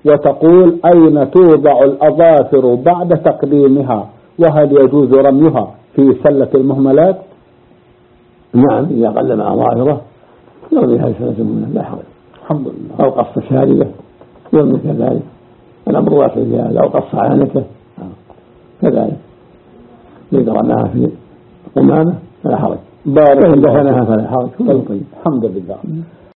وتقول أين توضع الأظافر بعد تقديمها، وهل يجوز رميها في سلة المهملات؟ نعم، إذا قلم أظافره يرميها في سلة المهملات لا حرج. الحمد لله. أو قص شاربه يرمي كذلك، الأمر واسع في هذا. أو قص عانته كذلك، إذا رماها في قمامة فلا حرج، وإن دفنها فلا حرج. الحمد لله.